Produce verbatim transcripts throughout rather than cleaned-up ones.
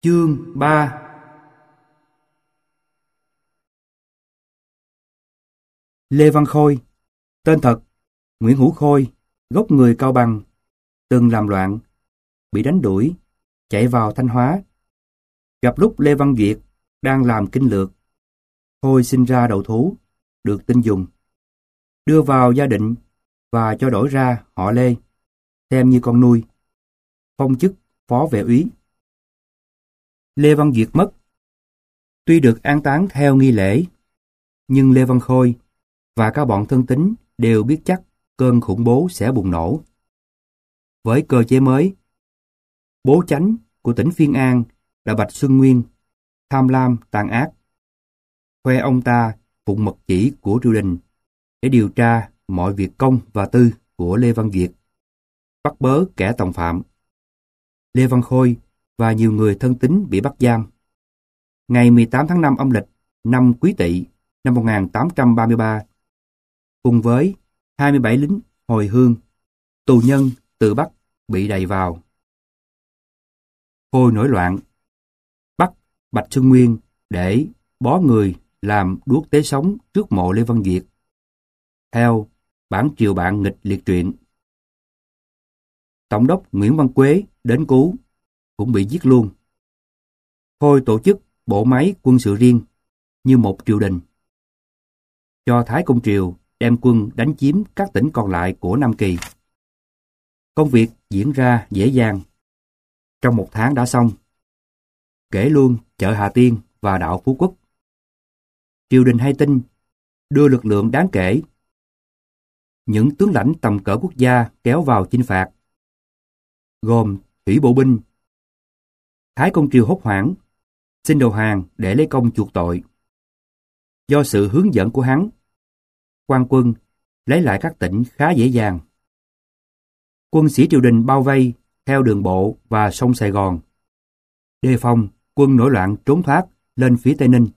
Chương ba. Lê Văn Khôi, tên thật Nguyễn Hữu Khôi, gốc người Cao Bằng, từng làm loạn, bị đánh đuổi, chạy vào Thanh Hóa. Gặp lúc Lê Văn Duyệt đang làm kinh lược, Khôi xin ra đầu thú, được tin dùng, đưa vào gia định và cho đổi ra họ Lê, xem như con nuôi, phong chức phó vệ úy. Lê Văn Duyệt mất. Tuy được an táng theo nghi lễ, nhưng Lê Văn Khôi và các bọn thân tín đều biết chắc cơn khủng bố sẽ bùng nổ. Với cơ chế mới, bố chánh của tỉnh Phiên An là Bạch Xuân Nguyên, tham lam tàn ác, khoe ông ta phụng mật chỉ của triều đình để điều tra mọi việc công và tư của Lê Văn Duyệt, bắt bớ kẻ tòng phạm. Lê Văn Khôi và nhiều người thân tín bị bắt giam. Ngày mười tám tháng năm âm lịch năm Quý Tỵ năm một nghìn tám trăm ba mươi ba, cùng với hai mươi bảy lính hồi hương, tù nhân từ Bắc bị đày vào. Khôi nổi loạn, bắt Bạch Xuân Nguyên để bó người làm đuốc tế sống trước mộ Lê Văn Duyệt. Theo bản triều bạn nghịch liệt truyện, Tổng đốc Nguyễn Văn Quế đến cứu, cũng bị giết luôn. Khôi tổ chức bộ máy quân sự riêng như một triều đình, cho Thái Công Triều đem quân đánh chiếm các tỉnh còn lại của Nam Kỳ. Công việc diễn ra dễ dàng, trong một tháng đã xong, kể luôn chợ Hà Tiên và đảo Phú Quốc. Triều đình hay tin, đưa lực lượng đáng kể, những tướng lãnh tầm cỡ quốc gia kéo vào chinh phạt, gồm thủy bộ binh. Thái Công Triều hốt hoảng, xin đầu hàng để lấy công chuộc tội. Do sự hướng dẫn của hắn, quan quân lấy lại các tỉnh khá dễ dàng. Quân sĩ triều đình bao vây theo đường bộ và sông Sài Gòn, đề phòng quân nổi loạn trốn thoát lên phía Tây Ninh.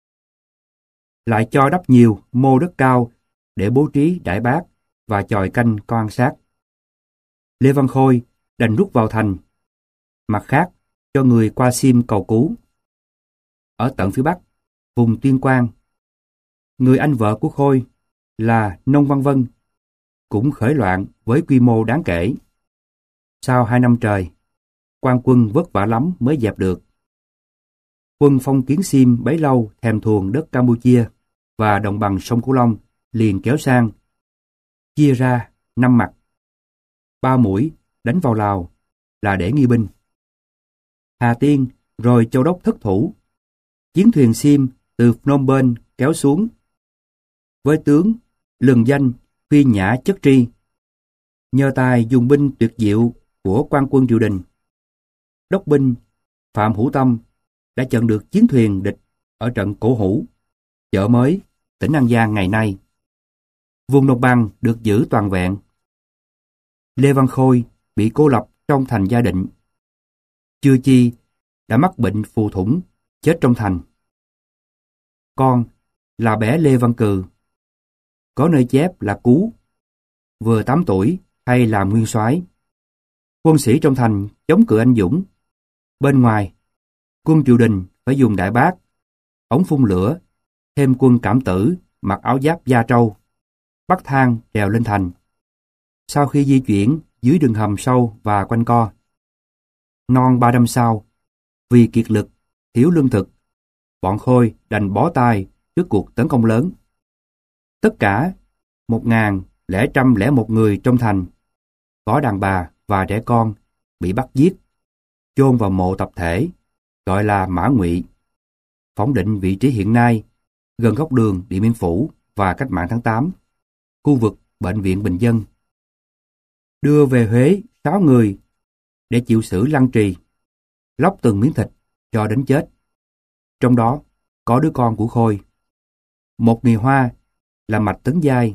Lại cho đắp nhiều mô đất cao để bố trí đại bác và chòi canh quan sát. Lê Văn Khôi đành rút vào thành, mặt khác cho người qua Sim cầu cứu. Ở tận phía Bắc, vùng Tuyên Quang, người anh vợ của Khôi là Nông Văn Vân cũng khởi loạn với quy mô đáng kể. Sau hai năm trời, quan quân vất vả lắm mới dẹp được. Quân phong kiến Sim bấy lâu thèm thuồng đất Campuchia và đồng bằng sông Cửu Long liền kéo sang, chia ra năm mặt. Ba mũi đánh vào Lào là để nghi binh. Hà Tiên rồi Châu Đốc thất thủ. Chiến thuyền Sim từ Phnom Penh kéo xuống, với tướng lừng danh Phi Nhã Chất Tri. Nhờ tài dùng binh tuyệt diệu của quan quân triều đình, đốc binh Phạm Hữu Tâm đã chặn được chiến thuyền địch ở trận Cổ Hủ, chợ mới, tỉnh An Giang ngày nay. Vùng đồng bằng được giữ toàn vẹn. Lê Văn Khôi bị cô lập trong thành Gia Định. Chưa chi đã mắc bệnh phù thủng, chết trong thành. Con là bé Lê Văn Cừ, có nơi chép là Cú, vừa tám tuổi hay làm nguyên soái. Quân sĩ trong thành chống cự anh dũng. Bên ngoài, quân triều đình phải dùng đại bác, ống phun lửa, thêm quân cảm tử mặc áo giáp da trâu, bắt thang trèo lên thành. Sau khi di chuyển dưới đường hầm sâu và quanh co, non ba năm sau, vì kiệt lực, thiếu lương thực, bọn Khôi đành bó tay trước cuộc tấn công lớn. Tất cả một nghìn lẻ trăm lẻ một người trong thành, có đàn bà và trẻ con, bị bắt giết, chôn vào mộ tập thể, gọi là Mã Ngụy, phỏng định vị trí hiện nay, gần góc đường Điện Biên Phủ và Cách mạng tháng tám, khu vực Bệnh viện Bình Dân. Đưa về Huế sáu người để chịu xử lăng trì, lóc từng miếng thịt cho đến chết. Trong đó có đứa con của Khôi, một người Hoa là Mạch Tấn Giai,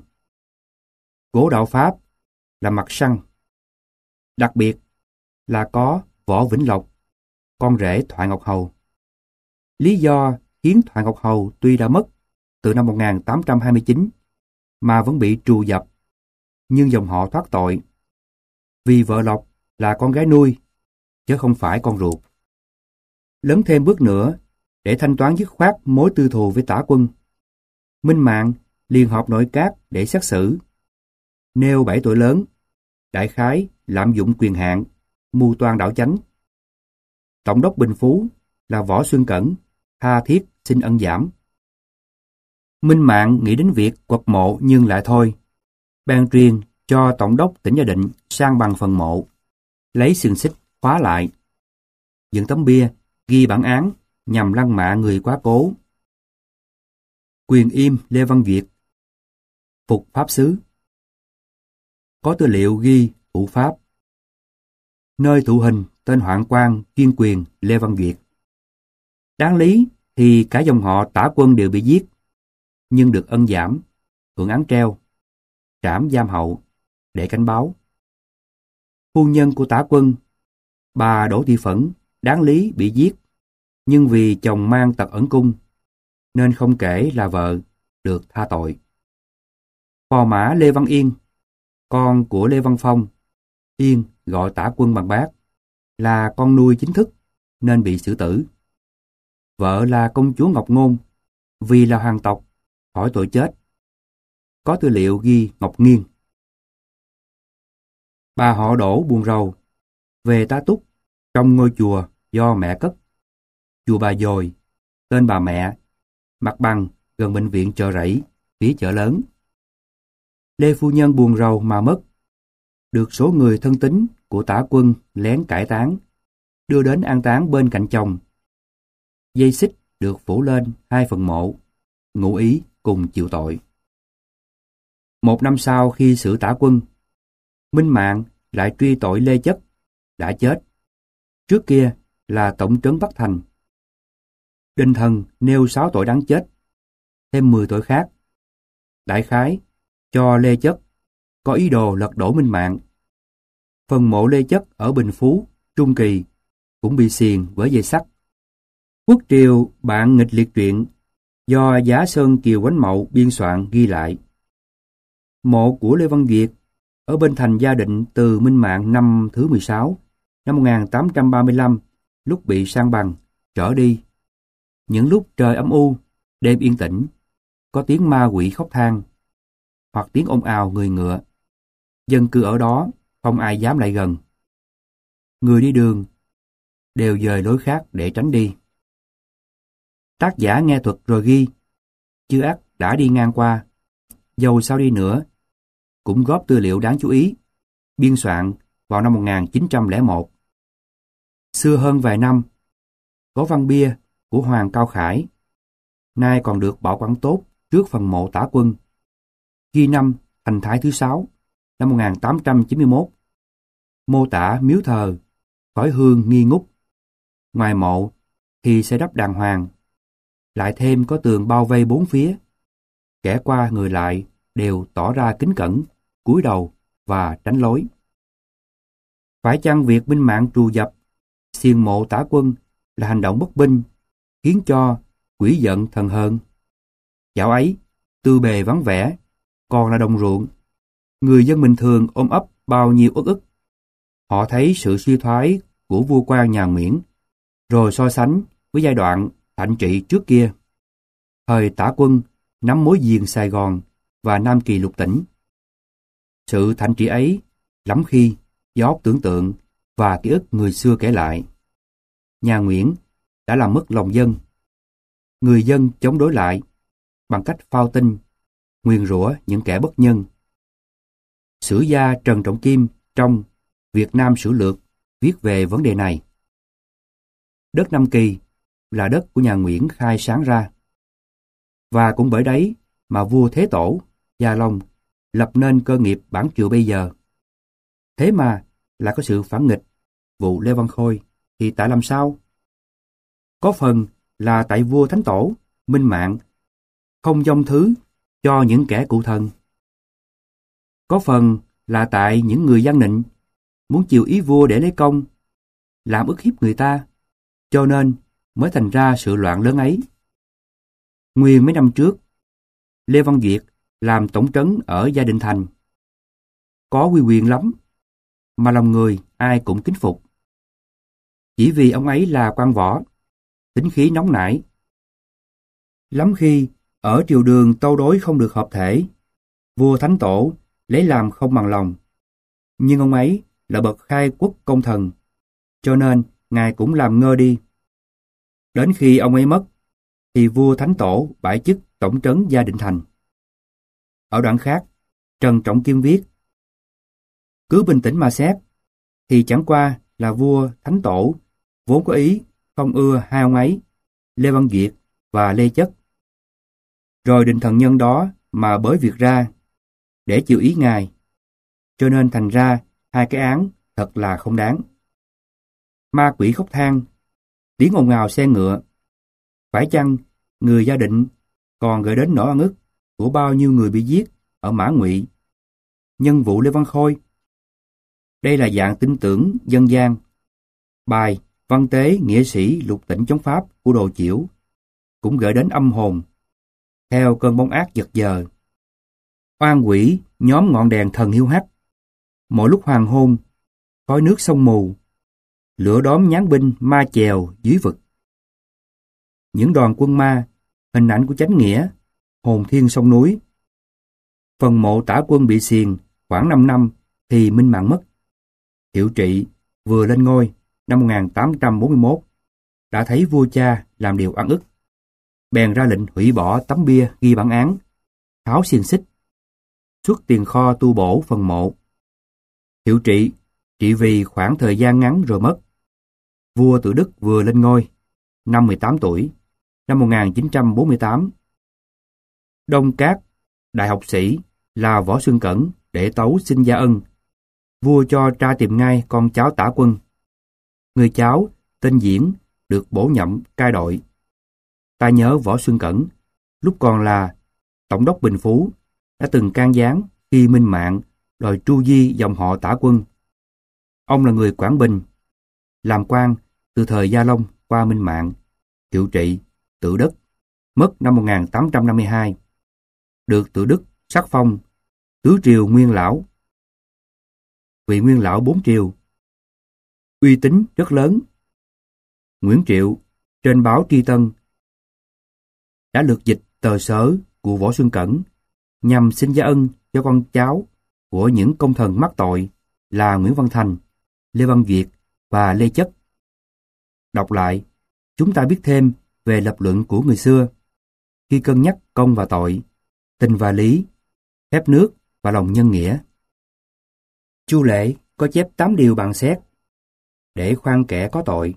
Cố Đạo Pháp là Mạc Săn. Đặc biệt là có Võ Vĩnh Lộc, con rể Thoại Ngọc Hầu. Lý do khiến Thoại Ngọc Hầu tuy đã mất từ năm một nghìn tám trăm hai mươi chín mà vẫn bị trù dập, nhưng dòng họ thoát tội, vì vợ Lộc là con gái nuôi, chứ không phải con ruột. Lớn thêm bước nữa để thanh toán dứt khoát mối tư thù với Tả Quân. Minh Mạng liền họp nội các để xét xử. Nêu bảy tội lớn: đại khái lạm dụng quyền hạn, mưu toan đảo chánh. Tổng đốc Bình Phú là Võ Xuân Cẩn tha thiết xin ân giảm. Minh Mạng nghĩ đến việc quật mộ nhưng lại thôi. Bèn truyền cho tổng đốc tỉnh Gia Định sang bằng phần mộ, lấy xiềng xích khóa lại, dựng tấm bia ghi bản án nhằm lăng mạ người quá cố. Quyền im Lê Văn Duyệt, phục pháp xứ. Có tư liệu ghi thủ pháp. Nơi thụ hình tên hoạn quan chuyên quyền Lê Văn Duyệt. Đáng lý thì cả dòng họ Tả Quân đều bị giết, nhưng được ân giảm, hưởng án treo, trảm giam hậu để cảnh báo. Phu nhân của Tả Quân, bà Đỗ Thị Phẫn, đáng lý bị giết, nhưng vì chồng mang tật ẩn cung, nên không kể là vợ, được tha tội. Phò mã Lê Văn Yên, con của Lê Văn Phong, Yên gọi Tả Quân bằng bác, là con nuôi chính thức nên bị xử tử. Vợ là công chúa Ngọc Ngôn, vì là hoàng tộc, khỏi tội chết. Có tư liệu ghi Ngọc Nghiên. Bà họ Đỗ buồn rầu, về tá túc trong ngôi chùa do mẹ cất. Chùa Bà Dồi, tên bà mẹ, mặt bằng gần bệnh viện Chợ Rẫy, phía chợ lớn. Lê phu nhân buồn rầu mà mất, được số người thân tín của Tả Quân lén cải táng, đưa đến an táng bên cạnh chồng. Dây xích được phủ lên hai phần mộ, ngụ ý cùng chịu tội. Một năm sau khi xử Tả Quân, Minh Mạng lại truy tội Lê Chất, đã chết. Trước kia là tổng trấn Bắc Thành. Đinh Thần nêu sáu tội đáng chết, thêm mười tội khác. Đại khái cho Lê Chất có ý đồ lật đổ Minh Mạng. Phần mộ Lê Chất ở Bình Phú, Trung Kỳ cũng bị xiềng với dây sắt. Quốc triều bạn nghịch liệt truyện do Giá Sơn Kiều Quánh Mậu biên soạn ghi lại. Mộ của Lê Văn Duyệt ở bên thành Gia Định từ Minh Mạng năm thứ mười sáu, năm một nghìn tám trăm ba mươi lăm, lúc bị san bằng, trở đi. Những lúc trời âm u, đêm yên tĩnh, có tiếng ma quỷ khóc than, hoặc tiếng ồn ào người ngựa. Dân cư ở đó không ai dám lại gần. Người đi đường đều dời lối khác để tránh đi. Tác giả nghe thuật rồi ghi, chưa ắt đã đi ngang qua, dầu sao đi nữa, cũng góp tư liệu đáng chú ý, biên soạn vào năm một nghìn chín trăm lẻ một. Xưa hơn vài năm, có văn bia của Hoàng Cao Khải, nay còn được bảo quản tốt trước phần mộ Tả Quân, ghi năm Thành Thái thứ sáu, năm một nghìn tám trăm chín mươi mốt, mô tả miếu thờ, khói hương nghi ngút. Ngoài mộ thì xây đắp đàng hoàng, lại thêm có tường bao vây bốn phía. Kẻ qua người lại đều tỏ ra kính cẩn, cúi đầu và tránh lối. Phải chăng việc Minh Mạng trù dập, xiềng mộ Tả Quân là hành động bất binh, khiến cho quỷ giận thần hơn? Dạo ấy, tư bề vắng vẻ, còn là đồng ruộng. Người dân bình thường ôm ấp bao nhiêu uất ức. Họ thấy sự suy thoái của vua quan nhà Nguyễn, rồi so sánh với giai đoạn thạnh trị trước kia. Thời Tả Quân nắm mối giềng Sài Gòn và Nam Kỳ lục tỉnh. Sự thạnh trị ấy lắm khi do óc tưởng tượng và ký ức người xưa kể lại. Nhà Nguyễn đã làm mất lòng dân. Người dân chống đối lại bằng cách phao tin, nguyền rủa những kẻ bất nhân. Sử gia Trần Trọng Kim trong Việt Nam Sử Lược viết về vấn đề này. Đất Nam Kỳ là đất của nhà Nguyễn khai sáng ra. Và cũng bởi đấy mà vua Thế Tổ, Gia Long lập nên cơ nghiệp bản triều bây giờ. Thế mà lại có sự phản nghịch, vụ Lê Văn Khôi thì tại làm sao? Có phần là tại vua Thánh Tổ, Minh Mạng không dâng thứ cho những kẻ cụ thần. Có phần là tại những người gian nịnh muốn chiều ý vua để lấy công, làm ức hiếp người ta, cho nên mới thành ra sự loạn lớn ấy. Nguyên mấy năm trước, Lê Văn Duyệt làm tổng trấn ở Gia Định Thành. Có uy quyền lắm, mà lòng người ai cũng kính phục. Chỉ vì ông ấy là quan võ, tính khí nóng nảy. Lắm khi, ở triều đường tâu đối không được hợp thể, vua Thánh Tổ lấy làm không bằng lòng. Nhưng ông ấy là bậc khai quốc công thần, cho nên ngài cũng làm ngơ đi. Đến khi ông ấy mất, thì vua Thánh Tổ bãi chức tổng trấn Gia Định Thành. Ở đoạn khác, Trần Trọng Kim viết: cứ bình tĩnh mà xét, thì chẳng qua là vua Thánh Tổ vốn có ý không ưa hai ông ấy, Lê Văn Duyệt và Lê Chất. Rồi Định Thần nhân đó mà bới việc ra, để chịu ý ngài, cho nên thành ra hai cái án thật là không đáng. Ma quỷ khóc than, tiếng ồn ào xe ngựa. Phải chăng người Gia Định còn gợi đến nỗi oan ức của bao nhiêu người bị giết ở Mã Ngụy, nhân vụ Lê Văn Khôi? Đây là dạng tin tưởng dân gian. Bài Văn Tế nghĩa sĩ lục tỉnh chống Pháp của Đồ Chiểu cũng gợi đến âm hồn, theo cơn bóng ác giật giờ. Oan quỷ nhóm ngọn đèn thần hiu hắt, mỗi lúc hoàng hôn, khói nước sông mù, lửa đóm nhán binh ma chèo dưới vực. Những đoàn quân ma, hình ảnh của chánh nghĩa, hồn thiên sông núi. Phần mộ Tả Quân bị xiềng khoảng năm năm thì minh mạng mất. Hiệu Trị vừa lên ngôi năm một nghìn tám trăm bốn mươi mốt đã thấy vua cha làm điều oan ức, bèn ra lệnh hủy bỏ tấm bia ghi bản án, tháo xiềng xích, xuất tiền kho tu bổ phần mộ. Hiệu Trị trị vì khoảng thời gian ngắn rồi mất. Vua Tự Đức vừa lên ngôi năm mười tám tuổi, năm một nghìn chín trăm bốn mươi tám. Đông Các đại học sĩ là Võ Xuân Cẩn để tấu xin gia ân. Vua cho tra tìm ngay con cháu Tả Quân. Người cháu tên Diễn được bổ nhậm cai đội. Ta nhớ Võ Xuân Cẩn lúc còn là tổng đốc Bình Phú đã từng can gián khi Minh Mạng đòi tru di dòng họ Tả Quân. Ông là người Quảng Bình, làm quan từ thời Gia Long qua Minh Mạng. Hiệu Trị Tự Đức mất năm một nghìn tám trăm năm mươi hai, được Tự Đức sắc phong tứ triều nguyên lão, vị nguyên lão bốn triều, uy tín rất lớn. Nguyễn Triệu trên báo Tri Tân đã lược dịch tờ sớ của Võ Xuân Cẩn nhằm xin gia ân cho con cháu của những công thần mắc tội là Nguyễn Văn Thành, Lê Văn Duyệt và Lê Chất. Đọc lại, chúng ta biết thêm về lập luận của người xưa khi cân nhắc công và tội, tình và lý, phép nước và lòng nhân nghĩa. Chu Lệ có chép tám điều bằng xét để khoan kẻ có tội.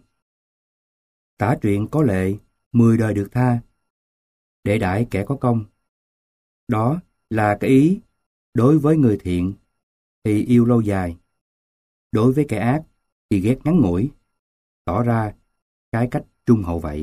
Tả truyện có lệ mười đời được tha, để đãi kẻ có công. Đó là cái ý đối với người thiện thì yêu lâu dài, đối với kẻ ác thì ghét ngắn ngủi, tỏ ra cái cách trung hậu vậy.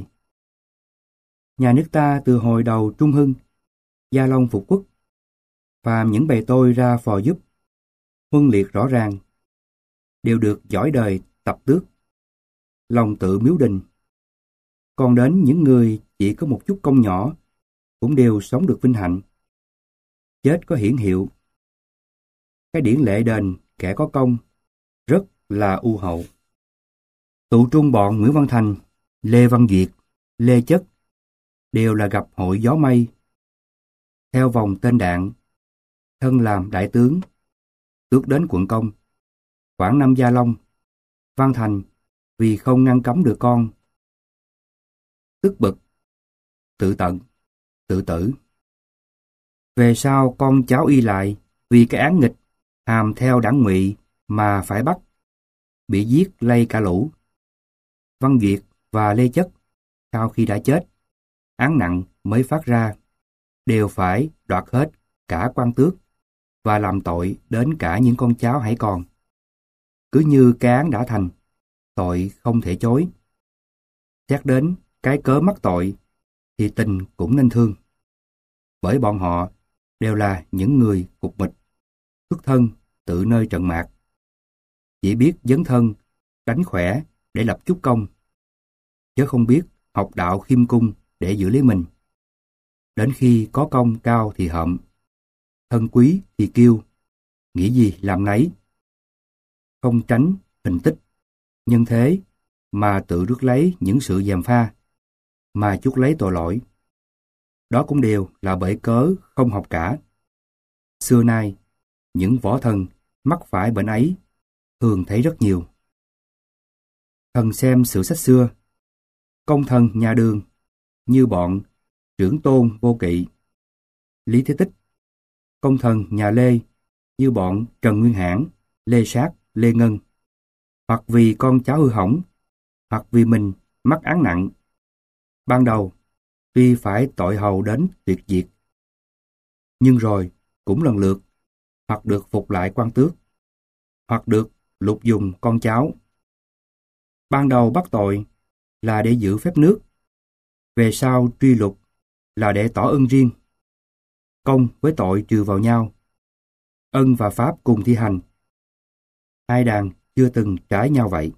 Nhà nước ta từ hồi đầu Trung Hưng, Gia Long phục quốc, phàm những bề tôi ra phò giúp, huân liệt rõ ràng, đều được giỏi đời tập tước, lòng tự miếu đình. Còn đến những người chỉ có một chút công nhỏ, cũng đều sống được vinh hạnh. Chết có hiển hiệu. Cái điển lệ đền kẻ có công rất là ưu hậu. Tụ trung bọn Nguyễn Văn Thành, Lê Văn Duyệt, Lê Chất đều là gặp hội gió mây. Theo vòng tên đạn, thân làm đại tướng, tước đến quận công. Quảng năm Gia Long, Văn Thành vì không ngăn cấm được con, tức bực, tự tận, tự tử. Về sau con cháu y lại vì cái án nghịch hàm theo đảng Ngụy mà phải bắt, bị giết lây cả lũ. Văn Duyệt và Lê Chất sau khi đã chết, án nặng mới phát ra, đều phải đoạt hết cả quan tước và làm tội đến cả những con cháu hãy còn. Cứ như cái án đã thành, tội không thể chối. Xét đến cái cớ mắc tội thì tình cũng nên thương. Bởi bọn họ đều là những người cục mịch, xuất thân tự nơi trận mạc, chỉ biết dấn thân, đánh khỏe để lập chút công, chứ không biết học đạo khiêm cung để giữ lấy mình. Đến khi có công cao thì hậm, thân quý thì kiêu, nghĩ gì làm nấy. Không tránh hình tích, nhân thế mà tự rước lấy những sự gièm pha. mà chuốc lấy tội lỗi. Đó cũng đều là bởi cớ không học cả. Xưa nay, những võ thần mắc phải bệnh ấy thường thấy rất nhiều. Thần xem sử sách xưa, công thần nhà Đường như bọn Trưởng Tôn Vô Kỵ, Lý Thế Tích, công thần nhà Lê như bọn Trần Nguyên Hãn, Lê Sát, Lê Ngân, hoặc vì con cháu hư hỏng, hoặc vì mình mắc án nặng. Ban đầu, tuy phải tội hầu đến tuyệt diệt, nhưng rồi cũng lần lượt hoặc được phục lại quan tước, hoặc được lục dùng con cháu. Ban đầu bắt tội là để giữ phép nước, về sau truy lục là để tỏ ân riêng. Công với tội trừ vào nhau, ân và pháp cùng thi hành. Hai đàn chưa từng trái nhau vậy.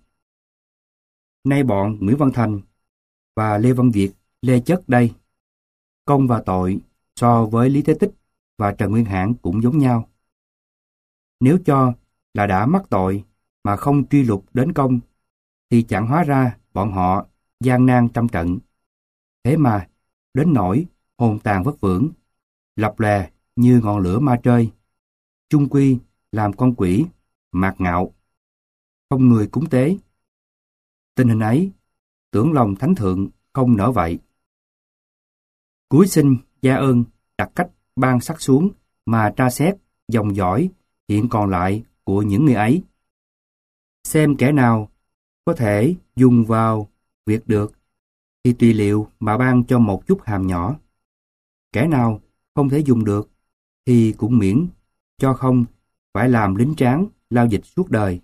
Nay bọn Nguyễn Văn Thành và Lê Văn Việt lê chất đây, công và tội so với Lý Thế Tích và Trần Nguyên Hãn cũng giống nhau. Nếu cho là đã mắc tội mà không truy lục đến công, thì chẳng hóa ra bọn họ gian nan trăm trận. Thế mà đến nỗi hồn tàn vất vưởng, lập lè như ngọn lửa ma trơi, chung quy làm con quỷ mạt ngạo, không người cúng tế. Tình hình ấy, tưởng lòng thánh thượng không nỡ vậy. Cúi xin gia ơn đặt cách ban sắc xuống mà tra xét dòng dõi hiện còn lại của những người ấy, xem kẻ nào có thể dùng vào việc được thì tùy liệu mà ban cho một chút hàm nhỏ. Kẻ nào không thể dùng được thì cũng miễn cho không phải làm lính tráng lao dịch suốt đời,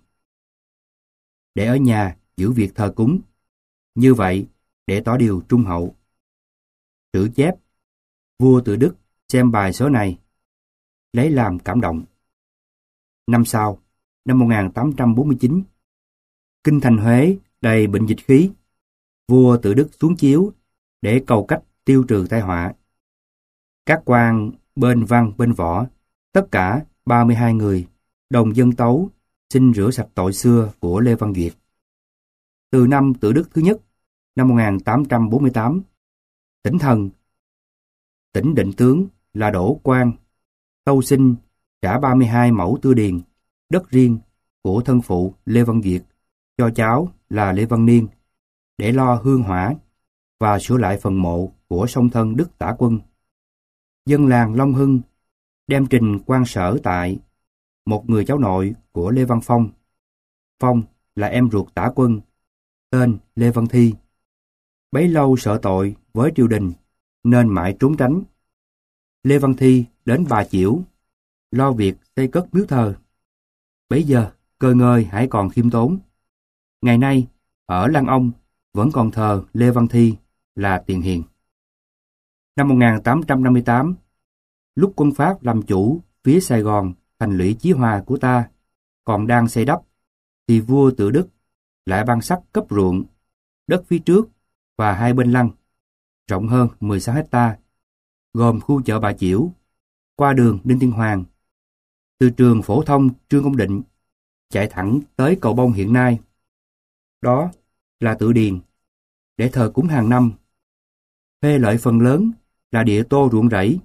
để ở nhà giữ việc thờ cúng, như vậy để tỏ điều trung hậu. Sử chép, vua Tự Đức xem bài số này, lấy làm cảm động. Năm sau, năm một nghìn tám trăm bốn mươi chín, kinh thành Huế đầy bệnh dịch khí, vua Tự Đức xuống chiếu để cầu cách tiêu trừ tai họa. Các quan bên văn bên võ, tất cả ba mươi hai người, đồng dân tấu xin rửa sạch tội xưa của Lê Văn Duyệt. Từ năm Tự Đức thứ nhất, năm một nghìn tám trăm bốn mươi tám, tỉnh thần, tỉnh định tướng là Đỗ Quang, tâu xin trả ba mươi hai mẫu tư điền, đất riêng của thân phụ Lê Văn Duyệt cho cháu là Lê Văn Niên, để lo hương hỏa và sửa lại phần mộ của song thân Đức Tả Quân. Dân làng Long Hưng đem trình quan sở tại một người cháu nội của Lê Văn Phong. Phong là em ruột Tả Quân, tên Lê Văn Thi. Bấy lâu sợ tội với triều đình nên mãi trốn tránh. Lê Văn Thi đến Bà Chiểu lo việc xây cất miếu thờ. Bấy giờ cơ ngơi hãy còn khiêm tốn. Ngày nay ở Lăng Ông vẫn còn thờ Lê Văn Thi là tiền hiền. Năm một nghìn tám trăm năm mươi tám, lúc quân Pháp làm chủ phía Sài Gòn thành lũy Chí Hòa của ta còn đang xây đắp, thì vua Tự Đức lại ban sắc cấp ruộng, đất phía trước và hai bên lăng, rộng hơn mười sáu héc ta, gồm khu chợ Bà Chiểu, qua đường Đinh Tiên Hoàng, từ trường phổ thông Trương Công Định chạy thẳng tới cầu Bông hiện nay. Đó là tự điền để thờ cúng hàng năm. Phê lợi phần lớn là địa tô ruộng rẫy.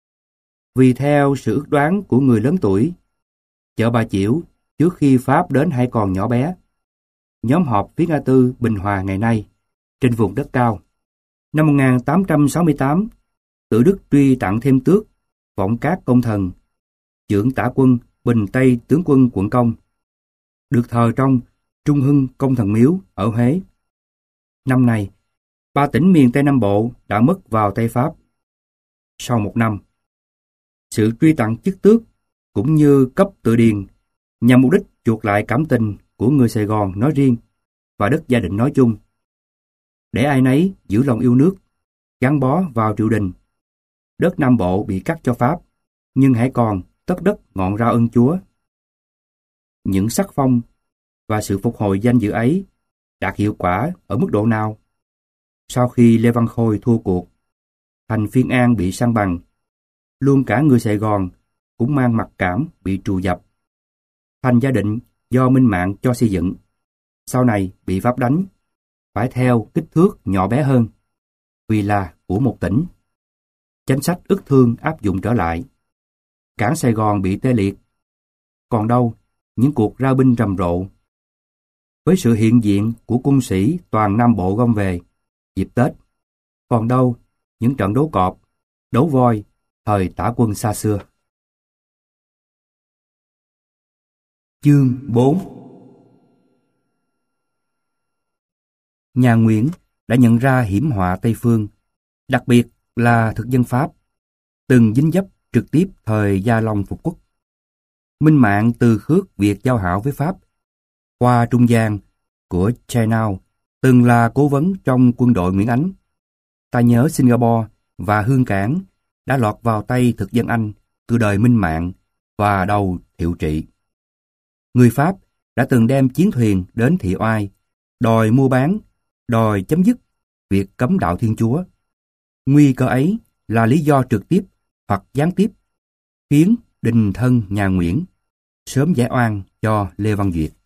Vì theo sự ước đoán của người lớn tuổi, chợ Bà Chiểu trước khi Pháp đến hãy còn nhỏ bé. Nhóm họp phía ngã tư Bình Hòa ngày nay, trên vùng đất cao. Năm một nghìn tám trăm sáu mươi tám, Tự Đức truy tặng thêm tước, vọng các công thần, chưởng Tả Quân, Bình Tây tướng quân quận Công, được thờ trong Trung Hưng Công Thần Miếu ở Huế. Năm này, ba tỉnh miền Tây Nam Bộ đã mất vào tay Pháp. Sau một năm, sự truy tặng chức tước cũng như cấp tự điền nhằm mục đích chuộc lại cảm tình của người Sài Gòn nói riêng và đất Gia Định nói chung, để ai nấy giữ lòng yêu nước, gắn bó vào triều đình. Đất Nam Bộ bị cắt cho Pháp, nhưng hãy còn tất đất ngọn rau ơn Chúa. Những sắc phong và sự phục hồi danh dự ấy đạt hiệu quả ở mức độ nào? Sau khi Lê Văn Khôi thua cuộc, thành Phiên An bị san bằng, luôn cả người Sài Gòn cũng mang mặc cảm bị trù dập. Thành Gia Định do Minh Mạng cho xây dựng, sau này bị Pháp đánh, phải theo kích thước nhỏ bé hơn. vì là của một tỉnh. Chính sách ức thương áp dụng trở lại. Cảng Sài Gòn bị tê liệt. Còn đâu, những cuộc ra binh rầm rộ. Với sự hiện diện của quân sĩ toàn Nam Bộ gom về dịp Tết. Còn đâu, những trận đấu cọp, đấu voi, thời Tả Quân xa xưa. Chương bốn. Nhà Nguyễn đã nhận ra hiểm họa Tây Phương, đặc biệt là thực dân Pháp, từng dính dấp trực tiếp thời Gia Long phục quốc. Minh Mạng từ khước việc giao hảo với Pháp, qua trung gian của Chiao, từng là cố vấn trong quân đội Nguyễn Ánh. Ta nhớ Singapore và Hương Cảng đã lọt vào tay thực dân Anh từ đời Minh Mạng và đầu Thiệu Trị. Người Pháp đã từng đem chiến thuyền đến Thị Oai, đòi mua bán, đòi chấm dứt việc cấm đạo Thiên Chúa. Nguy cơ ấy là lý do trực tiếp hoặc gián tiếp khiến đình thân nhà Nguyễn sớm giải oan cho Lê Văn Duyệt.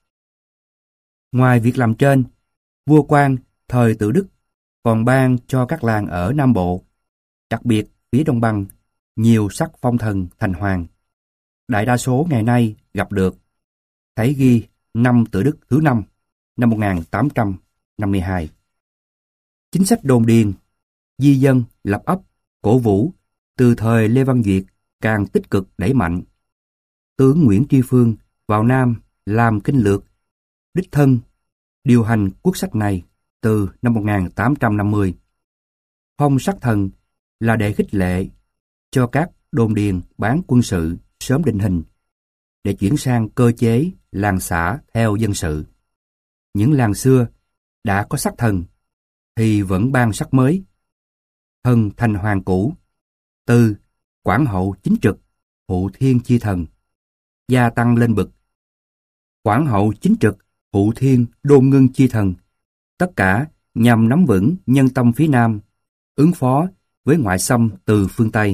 Ngoài việc làm trên, vua Quang thời Tự Đức còn ban cho các làng ở Nam Bộ, đặc biệt phía Đông Băng, nhiều sắc phong thần thành hoàng. Đại đa số ngày nay gặp được, thấy ghi năm Tự Đức thứ năm, năm một nghìn tám trăm năm mươi hai. Chính sách đồn điền, di dân, lập ấp, cổ vũ từ thời Lê Văn Duyệt càng tích cực đẩy mạnh. Tướng Nguyễn Tri Phương vào Nam làm kinh lược, đích thân điều hành quốc sách này từ năm một nghìn tám trăm năm mươi. Phong sắc thần là để khích lệ cho các đồn điền bán quân sự sớm định hình, để chuyển sang cơ chế làng xã theo dân sự. Những làng xưa đã có sắc thần thì vẫn ban sắc mới. Thần thành hoàng cũ, từ quản hậu chính trực, phụ thiên chi thần, gia tăng lên bậc quản hậu chính trực, phụ thiên đôn ngưng chi thần, tất cả nhằm nắm vững nhân tâm phía Nam, ứng phó với ngoại xâm từ phương Tây.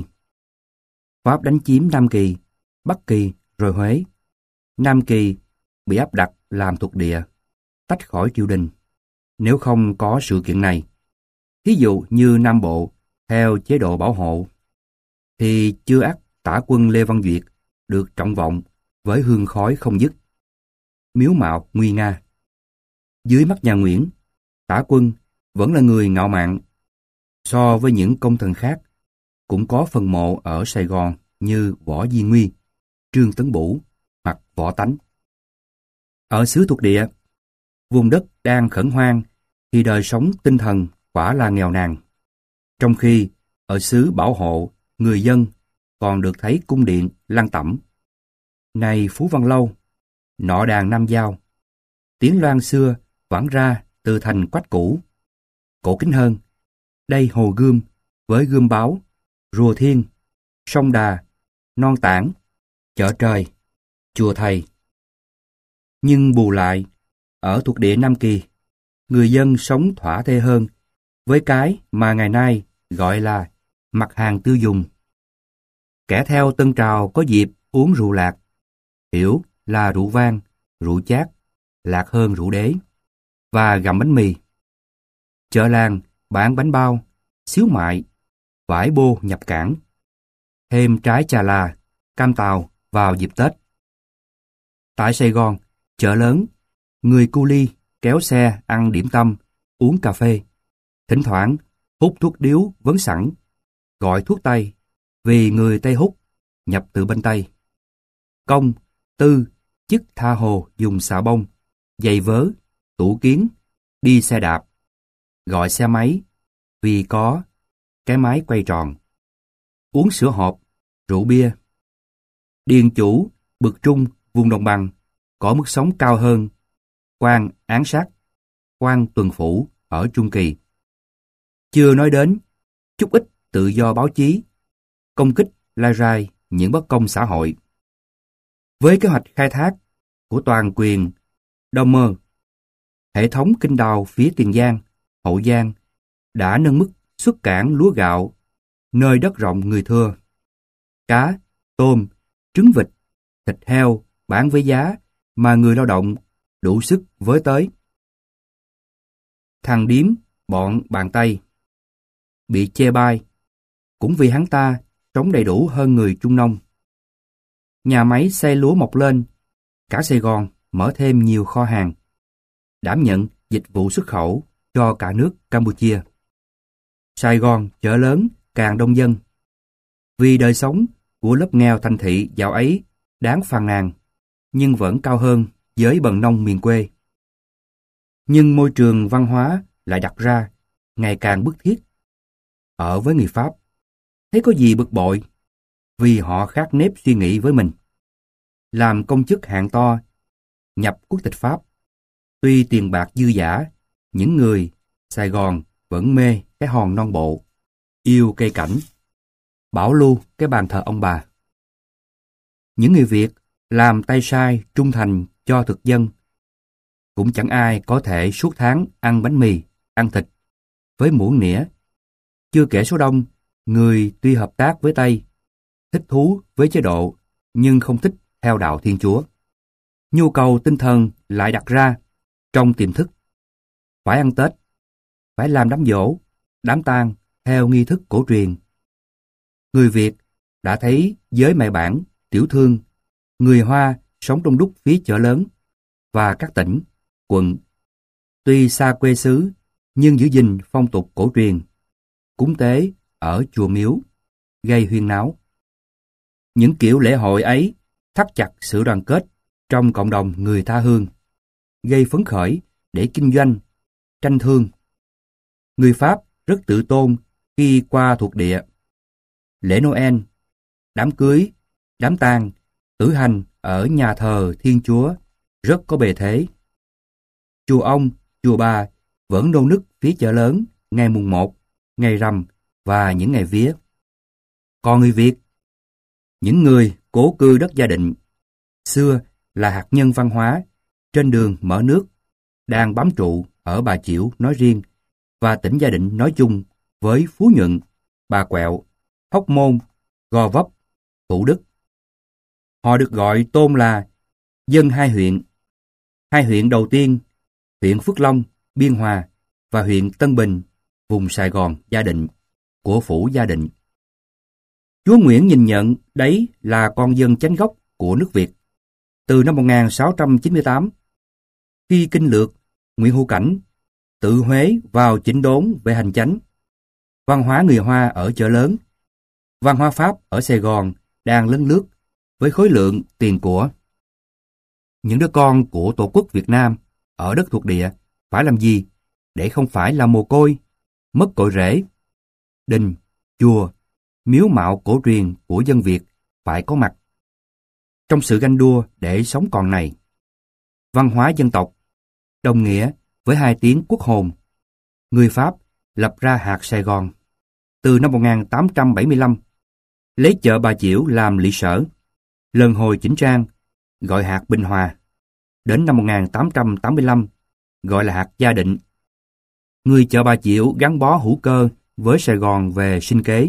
Pháp đánh chiếm Nam Kỳ, Bắc Kỳ rồi Huế. Nam Kỳ bị áp đặt làm thuộc địa, tách khỏi triều đình. Nếu không có sự kiện này, thí dụ như Nam Bộ theo chế độ bảo hộ, thì chưa ắt Tả Quân Lê Văn Duyệt được trọng vọng với hương khói không dứt, miếu mạo nguy nga. Dưới mắt nhà Nguyễn, Tả Quân vẫn là người ngạo mạn. So với những công thần khác, cũng có phần mộ ở Sài Gòn như Võ Di Nguy, Trương Tấn Bửu hoặc Võ Tánh. Ở xứ thuộc địa, vùng đất đang khẩn hoang thì đời sống tinh thần quả là nghèo nàn. Trong khi ở xứ bảo hộ, người dân còn được thấy cung điện lăng tẩm. Này Phú Văn Lâu, nọ đàn Nam Giao, tiếng loan xưa vẳng ra từ thành Quách cũ. Cổ kính hơn, đây Hồ Gươm với gươm báo, Rùa Thiên, Sông Đà, Non Tảng, Chợ Trời, Chùa Thầy. Nhưng bù lại, ở thuộc địa Nam Kỳ, người dân sống thỏa thê hơn với cái mà ngày nay gọi là mặt hàng tiêu dùng. Kẻ theo tân trào có dịp uống rượu lạc, hiểu là rượu vang, rượu chát, lạc hơn rượu đế, và gặm bánh mì. Chợ làng bán bánh bao, xíu mại, vải bô nhập cảng, thêm trái trà là, cam tàu vào dịp Tết. Tại Sài Gòn, chợ lớn, người cu li kéo xe ăn điểm tâm, uống cà phê, thỉnh thoảng hút thuốc điếu vấn sẵn, gọi thuốc Tây vì người Tây hút, nhập từ bên Tây. Công, tư, chức tha hồ dùng xà bông, giày vớ, tủ kiến, đi xe đạp, gọi xe máy vì có cái máy quay tròn, uống sữa hộp, rượu bia. Điền chủ, bậc trung, vùng đồng bằng có mức sống cao hơn quan án sát, quan tuần phủ ở Trung Kỳ. Chưa nói đến chút ít tự do báo chí, công kích lai rai những bất công xã hội. Với kế hoạch khai thác của toàn quyền Đông hệ thống kinh đào phía Tiền Giang, Hậu Giang đã nâng mức xuất cảng lúa gạo nơi đất rộng người thưa. Cá, tôm, trứng vịt, thịt heo bán với giá mà người lao động đủ sức với tới. Thằng điếm bọn bàn Tây. bị chê bai, cũng vì hắn ta trống đầy đủ hơn người Trung Nông. Nhà máy xây lúa mọc lên, cả Sài Gòn mở thêm nhiều kho hàng, đảm nhận dịch vụ xuất khẩu cho cả nước Campuchia. Sài Gòn chợ lớn càng đông dân, vì đời sống của lớp nghèo thành thị dạo ấy đáng phàn nàn, nhưng vẫn cao hơn với bần nông miền quê. Nhưng môi trường văn hóa lại đặt ra ngày càng bức thiết. Ở với người Pháp, thấy có gì bực bội, vì họ khác nếp suy nghĩ với mình. Làm công chức hạng to, nhập quốc tịch Pháp, tuy tiền bạc dư dả, những người Sài Gòn vẫn mê cái hòn non bộ, yêu cây cảnh, bảo lưu cái bàn thờ ông bà. Những người Việt làm tay sai trung thành cho thực dân, cũng chẳng ai có thể suốt tháng ăn bánh mì, ăn thịt với muỗng nĩa. Chưa kể số đông người tuy hợp tác với Tây, thích thú với chế độ nhưng không thích theo đạo Thiên Chúa. Nhu cầu tinh thần lại đặt ra trong tiềm thức. Phải ăn Tết, phải làm đám giỗ, đám tang theo nghi thức cổ truyền. Người Việt đã thấy giới mại bản, tiểu thương, người Hoa sống đông đúc phía chợ lớn và các tỉnh, quận. Tuy xa quê xứ, nhưng giữ gìn phong tục cổ truyền, cúng tế ở chùa miếu, gây huyên náo. Những kiểu lễ hội ấy thắt chặt sự đoàn kết trong cộng đồng người tha hương, gây phấn khởi để kinh doanh, tranh thương. Người Pháp rất tự tôn khi qua thuộc địa. Lễ Noel, đám cưới, đám tang, cử hành ở nhà thờ Thiên Chúa rất có bề thế. Chùa ông, chùa bà vẫn nô nức phía chợ lớn ngày mùng một, ngày rằm và những ngày vía. Còn người Việt, những người cố cư đất Gia Định, xưa là hạt nhân văn hóa trên đường mở nước, đang bám trụ ở Bà Chiểu nói riêng và tỉnh Gia Định nói chung, với Phú Nhuận, Bà Quẹo, Hóc Môn, Gò Vấp, Thủ Đức. Họ được gọi tôn là dân hai huyện. Hai huyện đầu tiên, huyện Phước Long, Biên Hòa và huyện Tân Bình, vùng Sài Gòn, Gia Định, của phủ Gia Định. Chúa Nguyễn nhìn nhận đấy là con dân chánh gốc của nước Việt. Từ năm một nghìn sáu trăm chín mươi tám, khi kinh lược Nguyễn Hữu Cảnh tự Huế vào chỉnh đốn về hành chánh, văn hóa người Hoa ở chợ lớn, văn hóa Pháp ở Sài Gòn đang lấn lướt với khối lượng tiền của. Những đứa con của Tổ quốc Việt Nam ở đất thuộc địa phải làm gì để không phải là mồ côi, mất cội rễ? Đình, chùa, miếu mạo cổ truyền của dân Việt phải có mặt. Trong sự ganh đua để sống còn này, văn hóa dân tộc đồng nghĩa với hai tiếng quốc hồn. Người Pháp lập ra hạt Sài Gòn từ năm một nghìn tám trăm bảy mươi lăm, lấy chợ Bà Chiểu làm lỵ sở, lần hồi chỉnh trang gọi hạt Bình Hòa. Đến năm một nghìn tám trăm tám mươi lăm gọi là hạt Gia Định. Người chợ Bà Chiểu gắn bó hữu cơ với Sài Gòn về sinh kế.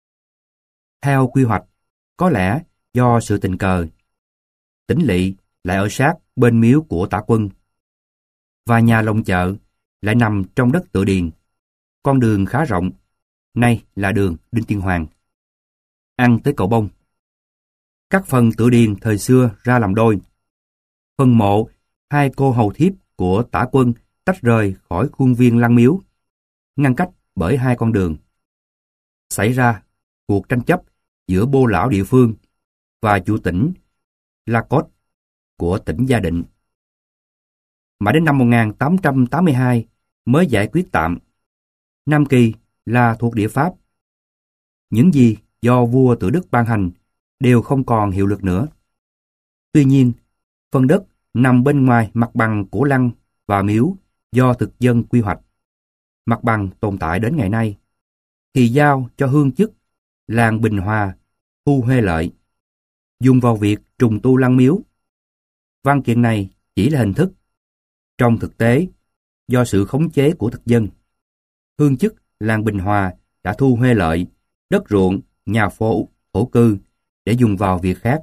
Theo quy hoạch, có lẽ do sự tình cờ, tỉnh lỵ lại ở sát bên miếu của Tả Quân, và nhà lồng chợ lại nằm trong đất Tự Điền. Con đường khá rộng, nay là đường Đinh Tiên Hoàng, ăn tới Cầu Bông. Các phần Tự Điền thời xưa ra làm đôi. Phần mộ hai cô hầu thiếp của Tả Quân tách rời khỏi khuôn viên lăng miếu, ngăn cách bởi hai con đường. Xảy ra cuộc tranh chấp giữa bô lão địa phương và chủ tỉnh La Cốt của tỉnh Gia Định. Mãi đến năm một nghìn tám trăm tám mươi hai mới giải quyết tạm. Nam Kỳ là thuộc địa Pháp. Những gì do vua Tự Đức ban hành đều không còn hiệu lực nữa. Tuy nhiên, phần đất nằm bên ngoài mặt bằng của lăng và miếu do thực dân quy hoạch, mặt bằng tồn tại đến ngày nay, thì giao cho hương chức làng Bình Hòa, Thu Huê Lợi, dùng vào việc trùng tu lăng miếu. Văn kiện này chỉ là hình thức. Trong thực tế, do sự khống chế của thực dân, hương chức làng Bình Hòa đã thu Huê Lợi, đất ruộng, nhà phố, thổ cư để dùng vào việc khác.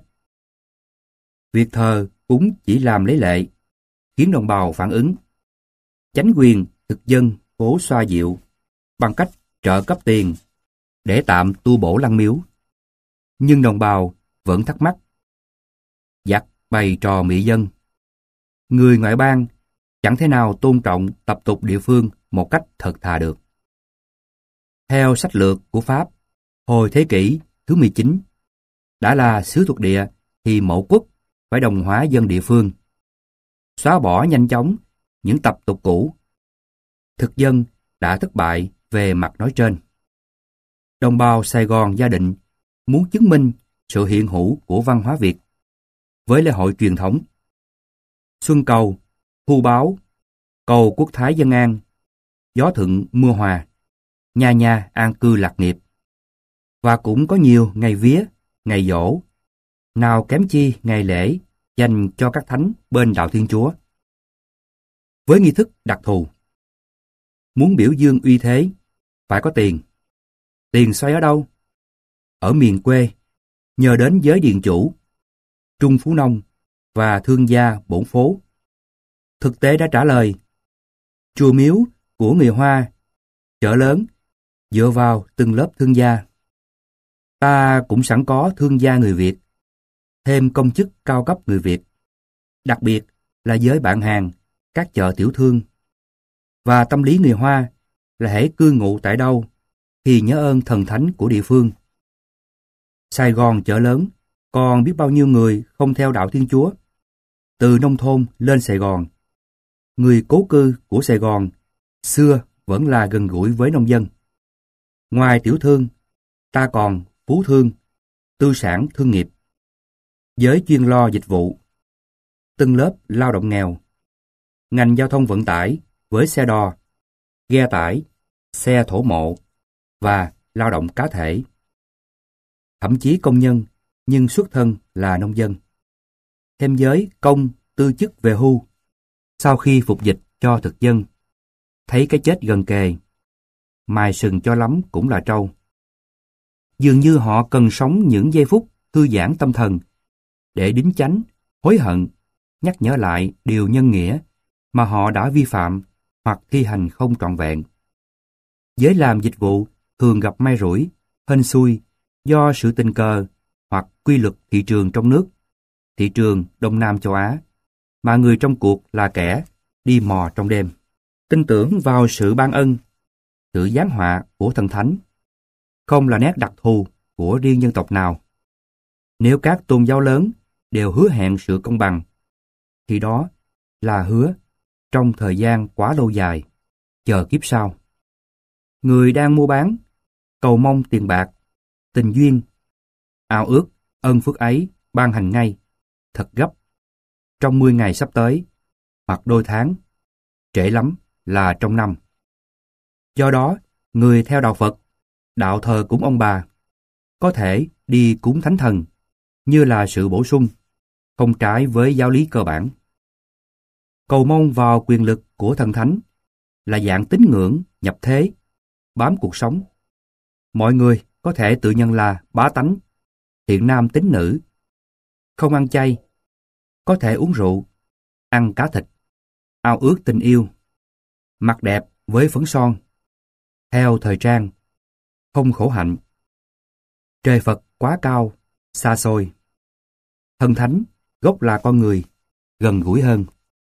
Việc thờ cúng chỉ làm lấy lệ, khiến đồng bào phản ứng. Chánh quyền thực dân cố xoa dịu bằng cách trợ cấp tiền để tạm tu bổ lăng miếu. Nhưng đồng bào vẫn thắc mắc. Giặc bày trò mị dân. Người ngoại bang chẳng thể nào tôn trọng tập tục địa phương một cách thật thà được. Theo sách lược của Pháp, hồi thế kỷ thứ mười chín, đã là xứ thuộc địa thì mẫu quốc phải đồng hóa dân địa phương, xóa bỏ nhanh chóng những tập tục cũ. Thực dân đã thất bại về mặt nói trên. Đồng bào Sài Gòn Gia Định muốn chứng minh sự hiện hữu của văn hóa Việt với lễ hội truyền thống. Xuân cầu, thu báo, cầu quốc thái dân an, gió thuận mưa hòa, nhà nhà an cư lạc nghiệp. Và cũng có nhiều ngày vía, ngày giỗ, nào kém chi ngày lễ dành cho các thánh bên đạo Thiên Chúa. Với nghi thức đặc thù, muốn biểu dương uy thế, phải có tiền. Tiền xoay ở đâu? Ở miền quê, nhờ đến giới điền chủ, trung phú nông và thương gia bổn phố. Thực tế đã trả lời, chùa miếu của người Hoa, chợ lớn, dựa vào từng lớp thương gia. Ta cũng sẵn có thương gia người Việt, thêm công chức cao cấp người Việt, đặc biệt là giới bạn hàng, các chợ tiểu thương. Và tâm lý người Hoa là hễ cư ngụ tại đâu thì nhớ ơn thần thánh của địa phương. Sài Gòn chợ lớn còn biết bao nhiêu người không theo đạo Thiên Chúa. Từ nông thôn lên Sài Gòn, người cố cư của Sài Gòn xưa vẫn là gần gũi với nông dân. Ngoài tiểu thương, ta còn phú thương, tư sản thương nghiệp, giới chuyên lo dịch vụ, từng lớp lao động nghèo, ngành giao thông vận tải với xe đò, ghe tải, xe thổ mộ và lao động cá thể. Thậm chí công nhân nhưng xuất thân là nông dân. Thêm giới công, tư chức về hưu, sau khi phục dịch cho thực dân, thấy cái chết gần kề, mài sừng cho lắm cũng là trâu. Dường như họ cần sống những giây phút thư giãn tâm thần để đính chánh, hối hận, nhắc nhở lại điều nhân nghĩa mà họ đã vi phạm hoặc thi hành không trọn vẹn. Giới làm dịch vụ thường gặp may rủi, hên xui do sự tình cờ hoặc quy luật thị trường trong nước, thị trường Đông Nam châu Á, mà người trong cuộc là kẻ đi mò trong đêm. Tin tưởng vào sự ban ân, sự giáng họa của thần thánh, không là nét đặc thù của riêng dân tộc nào. Nếu các tôn giáo lớn đều hứa hẹn sự công bằng, thì đó là hứa trong thời gian quá lâu dài, chờ kiếp sau. Người đang mua bán, cầu mong tiền bạc, tình duyên, ao ước ân phước ấy ban hành ngay, thật gấp, trong mười ngày sắp tới, hoặc đôi tháng, trễ lắm là trong năm. Do đó, người theo đạo Phật, đạo thờ cúng ông bà, có thể đi cúng thánh thần, như là sự bổ sung, không trái với giáo lý cơ bản. Cầu mong vào quyền lực của thần thánh là dạng tín ngưỡng nhập thế, bám cuộc sống. Mọi người có thể tự nhận là bá tánh, thiện nam tín nữ, không ăn chay, có thể uống rượu, ăn cá thịt, ao ước tình yêu, mặc đẹp với phấn son, theo thời trang, không khổ hạnh. Trời Phật quá cao, xa xôi. Thần thánh gốc là con người, gần gũi hơn.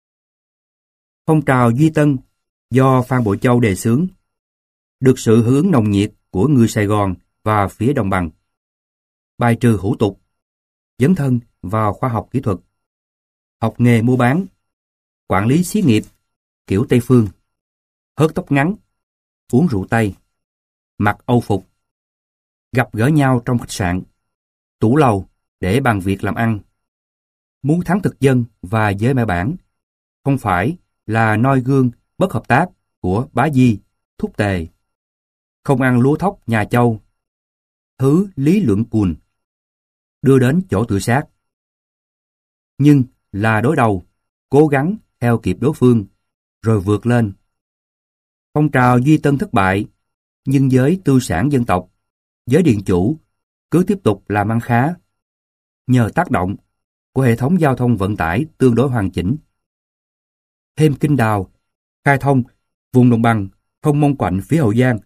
Phong trào Duy Tân do Phan Bội Châu đề xướng, được sự hưởng ứng nồng nhiệt của người Sài Gòn và phía đồng bằng. Bài trừ hủ tục, dấn thân vào khoa học kỹ thuật, học nghề mua bán, quản lý xí nghiệp kiểu Tây phương, hớt tóc ngắn, uống rượu Tây, mặc âu phục, gặp gỡ nhau trong khách sạn, tủ lầu để bàn việc làm ăn. Muốn thắng thực dân và giới mẹ bản, không phải là noi gương bất hợp tác của Bá Di, Thúc Tề, không ăn lúa thóc nhà Châu, thứ lý luận cùn, đưa đến chỗ tự sát. Nhưng là đối đầu, cố gắng theo kịp đối phương, rồi vượt lên. Phong trào Duy Tân thất bại, nhưng giới tư sản dân tộc, giới điền chủ cứ tiếp tục làm ăn khá, nhờ tác động của hệ thống giao thông vận tải tương đối hoàn chỉnh. Thêm kinh đào, khai thông vùng đồng bằng, thông mông quạnh phía Hậu Giang,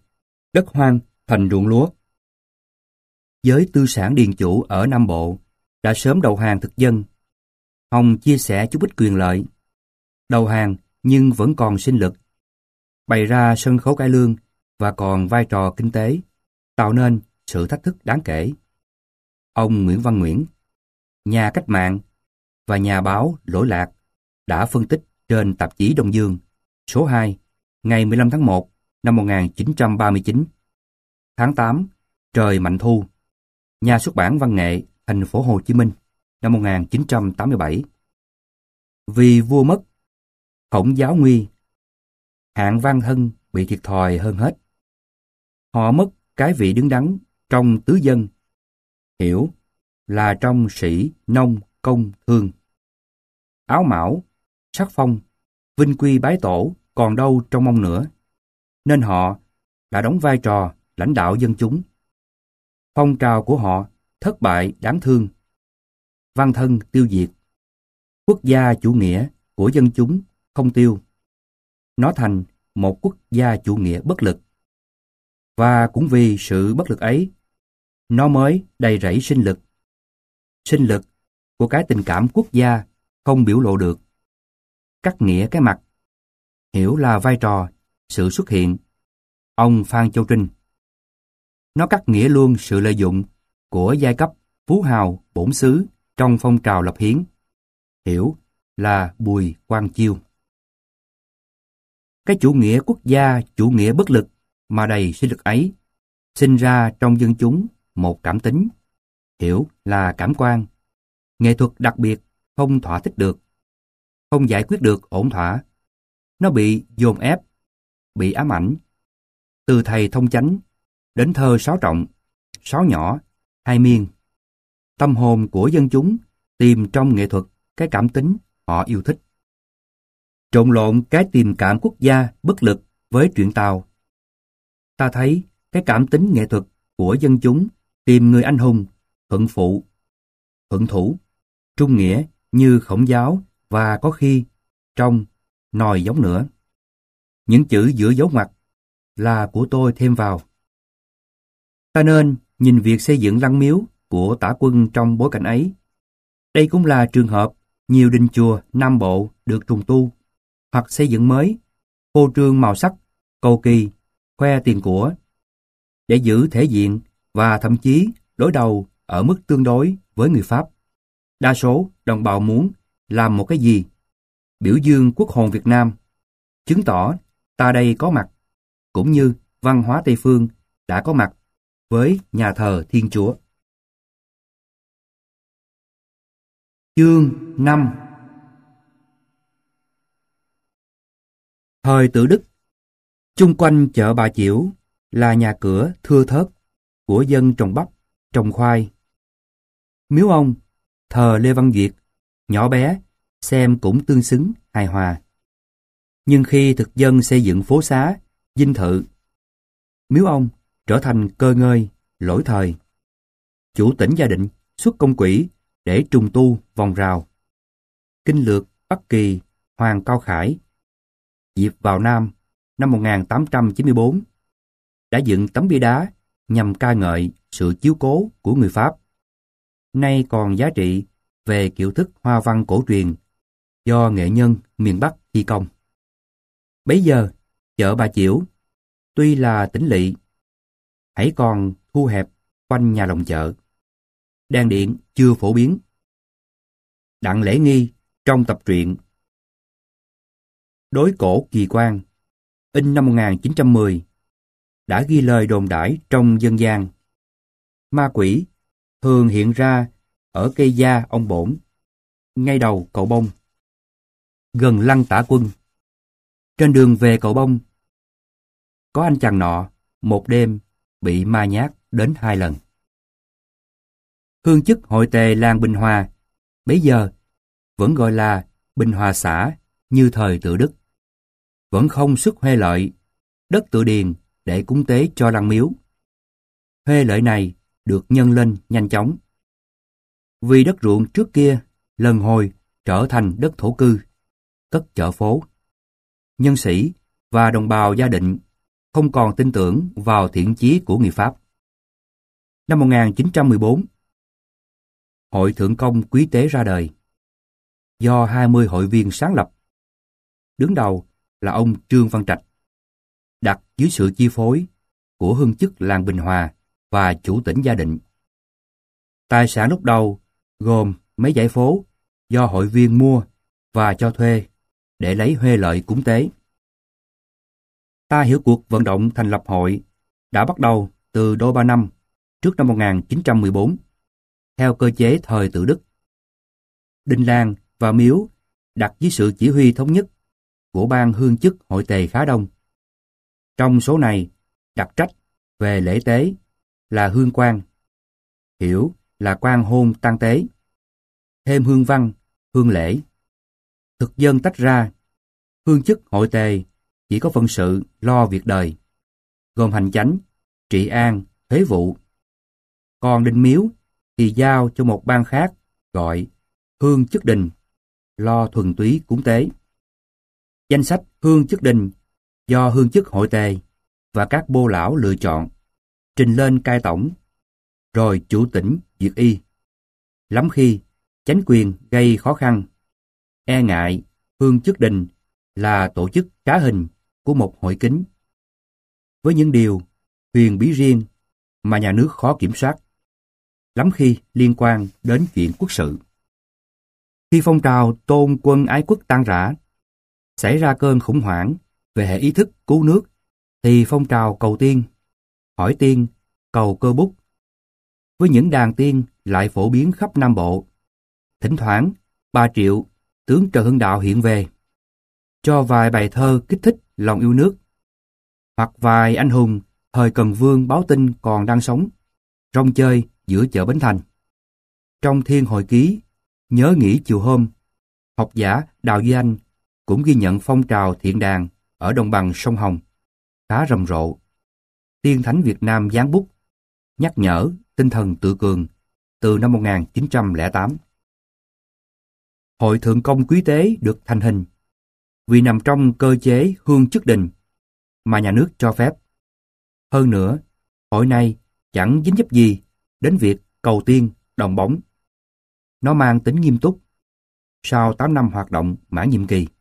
đất hoang thành ruộng lúa. Giới tư sản điền chủ ở Nam Bộ đã sớm đầu hàng thực dân. Hồng chia sẻ chút ít quyền lợi. Đầu hàng nhưng vẫn còn sinh lực. Bày ra sân khấu cải lương và còn vai trò kinh tế, tạo nên sự thách thức đáng kể. Ông Nguyễn Văn Nguyễn, nhà cách mạng và nhà báo Lỗi Lạc đã phân tích trên tạp chí Đông Dương số hai ngày mười lăm tháng một năm một nghìn chín trăm ba mươi chín. Tháng tám, trời mạnh thu. Nhà xuất bản Văn nghệ, thành phố Hồ Chí Minh, năm một nghìn chín trăm tám mươi bảy. Vì vua mất, khổng giáo nguy, hạng văn thân bị thiệt thòi hơn hết. Họ mất cái vị đứng đắn trong tứ dân, hiểu là trong sĩ, nông, công, thương. Áo mão, sắc phong, vinh quy bái tổ còn đâu trong mong nữa, nên họ đã đóng vai trò lãnh đạo dân chúng. Phong trào của họ thất bại đáng thương. Văn thân tiêu diệt. Quốc gia chủ nghĩa của dân chúng không tiêu. Nó thành một quốc gia chủ nghĩa bất lực. Và cũng vì sự bất lực ấy, nó mới đầy rẫy sinh lực. Sinh lực của cái tình cảm quốc gia không biểu lộ được. Cắt nghĩa cái mặt, hiểu là vai trò, sự xuất hiện. Ông Phan Châu Trinh. Nó cắt nghĩa luôn sự lợi dụng của giai cấp phú hào bổn xứ trong phong trào lập hiến, hiểu là Bùi Quang Chiêu. Cái chủ nghĩa quốc gia, chủ nghĩa bất lực mà đầy sinh lực ấy, sinh ra trong dân chúng một cảm tính, hiểu là cảm quan, nghệ thuật đặc biệt không thỏa thích được, không giải quyết được ổn thỏa. Nó bị dồn ép, bị ám ảnh, từ thầy thông chánh đến thơ sáo trọng, sáo nhỏ, hai miên. Tâm hồn của dân chúng tìm trong nghệ thuật cái cảm tính họ yêu thích. Trộn lộn cái tình cảm quốc gia bất lực với truyện Tàu. Ta thấy cái cảm tính nghệ thuật của dân chúng tìm người anh hùng, thuận phụ, thuận thủ, trung nghĩa như Khổng Giáo và có khi trong nòi giống nữa. Những chữ giữa dấu ngoặc là của tôi thêm vào. Ta nên nhìn việc xây dựng lăng miếu của Tả Quân trong bối cảnh ấy. Đây cũng là trường hợp nhiều đình chùa Nam Bộ được trùng tu hoặc xây dựng mới, phô trương màu sắc, cầu kỳ, khoe tiền của, để giữ thể diện và thậm chí đối đầu ở mức tương đối với người Pháp. Đa số đồng bào muốn làm một cái gì? Biểu dương quốc hồn Việt Nam, chứng tỏ ta đây có mặt, cũng như văn hóa Tây Phương đã có mặt với nhà thờ Thiên Chúa. Chương năm. Thời Tự Đức, chung quanh chợ Bà Chiểu là nhà cửa thưa thớt của dân trồng bắp, trồng khoai. Miếu ông, thờ Lê Văn Duyệt, nhỏ bé, xem cũng tương xứng, hài hòa. Nhưng khi thực dân xây dựng phố xá, dinh thự, miếu ông trở thành cơ ngơi, lỗi thời. Chủ tỉnh gia định xuất công quỹ để trùng tu vòng rào. Kinh lược Bắc Kỳ, Hoàng Cao Khải, dịp vào Nam năm một nghìn tám trăm chín mươi bốn, đã dựng tấm bia đá nhằm ca ngợi sự chiếu cố của người Pháp. Nay còn giá trị về kiểu thức hoa văn cổ truyền do nghệ nhân miền Bắc thi công. Bấy giờ, chợ Bà Chiểu, tuy là tỉnh lỵ, hãy còn thu hẹp quanh nhà lòng chợ. Đèn điện chưa phổ biến. Đặng Lễ Nghi trong tập truyện Đối cổ kỳ quan, in năm một nghìn chín trăm mười, đã ghi lời đồn đãi trong dân gian. Ma quỷ thường hiện ra ở cây gia ông Bổn, ngay đầu cầu Bông, gần lăng Tả Quân. Trên đường về cầu Bông, có anh chàng nọ một đêm bị ma nhát đến hai lần. Hương chức hội tề làng Bình Hòa bấy giờ vẫn gọi là Bình Hòa xã như thời Tự Đức, vẫn không xuất huê lợi đất tự điền để cúng tế cho lăng miếu. Huê lợi này được nhân lên nhanh chóng, vì đất ruộng trước kia lần hồi trở thành đất thổ cư, cất chợ phố. Nhân sĩ và đồng bào gia định không còn tin tưởng vào thiện chí của người Pháp. Năm một nghìn chín trăm mười bốn, Hội Thượng Công Quý Tế ra đời, do hai mươi hội viên sáng lập. Đứng đầu là ông Trương Văn Trạch, đặt dưới sự chi phối của hương chức làng Bình Hòa và chủ tỉnh Gia Định. Tài sản lúc đầu gồm mấy dãy phố do hội viên mua và cho thuê để lấy huê lợi cúng tế. Ta hiểu cuộc vận động thành lập hội đã bắt đầu từ đôi ba năm trước năm một nghìn chín trăm mười bốn, theo cơ chế thời tự Đức. Đình làng và miếu đặt dưới sự chỉ huy thống nhất của ban hương chức hội tề khá đông. Trong số này, đặc trách về lễ tế là hương quan, hiểu là quan hôn tang tế, thêm hương văn, hương lễ. Thực dân tách ra, hương chức hội tề chỉ có phận sự lo việc đời, gồm hành chánh, trị an, thuế vụ. Còn đình miếu thì giao cho một ban khác gọi hương chức đình, lo thuần túy cúng tế. Danh sách hương chức đình do hương chức hội tề và các bô lão lựa chọn, trình lên cai tổng, rồi chủ tỉnh duyệt y. Lắm khi chánh quyền gây khó khăn, e ngại hương chức đình là tổ chức cá hình của một hội kính, với những điều huyền bí riêng mà nhà nước khó kiểm soát, lắm khi liên quan đến chuyện quốc sự. Khi phong trào tôn quân ái quốc tan rã, xảy ra cơn khủng hoảng về hệ ý thức cứu nước, thì phong trào cầu tiên, hỏi tiên, cầu cơ bút, với những đàn tiên lại phổ biến khắp Nam Bộ. Thỉnh thoảng, bà Triệu, tướng Trần Hưng Đạo hiện về, cho vài bài thơ kích thích lòng yêu nước, hoặc vài anh hùng thời Cần Vương báo tin còn đang sống, rong chơi giữa chợ Bến Thành. Trong Thiên Hồi Ký, nhớ nghĩ chiều hôm, học giả Đào Duy Anh cũng ghi nhận phong trào thiện đàn ở đồng bằng sông Hồng khá rầm rộ. Tiên Thánh Việt Nam dán bút nhắc nhở tinh thần tự cường từ năm một nghìn chín trăm lẻ tám. Hội Thượng Công Quý Tế được thành hình vì nằm trong cơ chế hương chức đình mà nhà nước cho phép. Hơn nữa, hội này chẳng dính dấp gì đến việc cầu tiên, đồng bóng. Nó mang tính nghiêm túc sau tám năm hoạt động mãn nhiệm kỳ.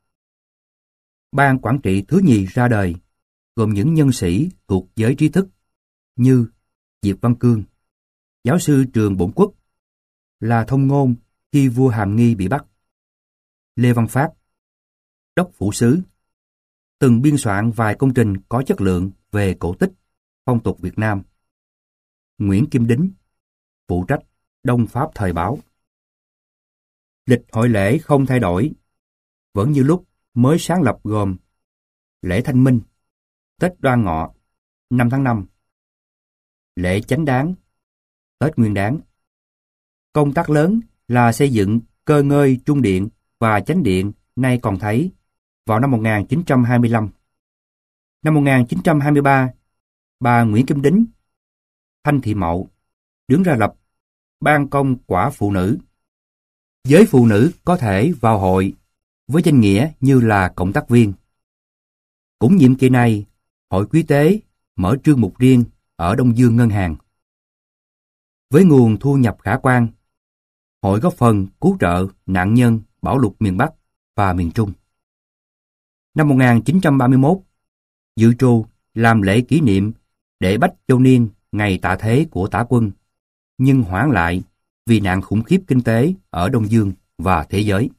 Ban quản trị thứ nhì ra đời, gồm những nhân sĩ thuộc giới trí thức như Diệp Văn Cương, giáo sư trường Bổn Quốc, là thông ngôn khi vua Hàm Nghi bị bắt; Lê Văn Phát, đốc phủ sứ, từng biên soạn vài công trình có chất lượng về cổ tích, phong tục Việt Nam; Nguyễn Kim Đính, phụ trách Đông Pháp Thời Báo. Lịch hội lễ không thay đổi, vẫn như lúc mới sáng lập, gồm lễ Thanh Minh, Tết Đoan Ngọ, năm tháng năm, lễ Chánh Đán, Tết Nguyên Đán. Công tác lớn là xây dựng cơ ngơi Trung Điện và Chánh Điện nay còn thấy vào năm một nghìn chín trăm hai mươi lăm. Năm một nghìn chín trăm hai mươi ba, bà Nguyễn Kim Đính, Thanh Thị Mậu đứng ra lập Ban Công Quả Phụ Nữ. Giới phụ nữ có thể vào hội với danh nghĩa như là cộng tác viên. Cũng nhiệm kỳ này, Hội Quý Tế mở trương mục riêng ở Đông Dương Ngân hàng. Với nguồn thu nhập khả quan, hội góp phần cứu trợ nạn nhân bão lụt miền Bắc và miền Trung. Năm một nghìn chín trăm ba mươi mốt, dự trù làm lễ kỷ niệm để Bách Châu Niên ngày tạ thế của Tả Quân, nhưng hoãn lại vì nạn khủng khiếp kinh tế ở Đông Dương và thế giới.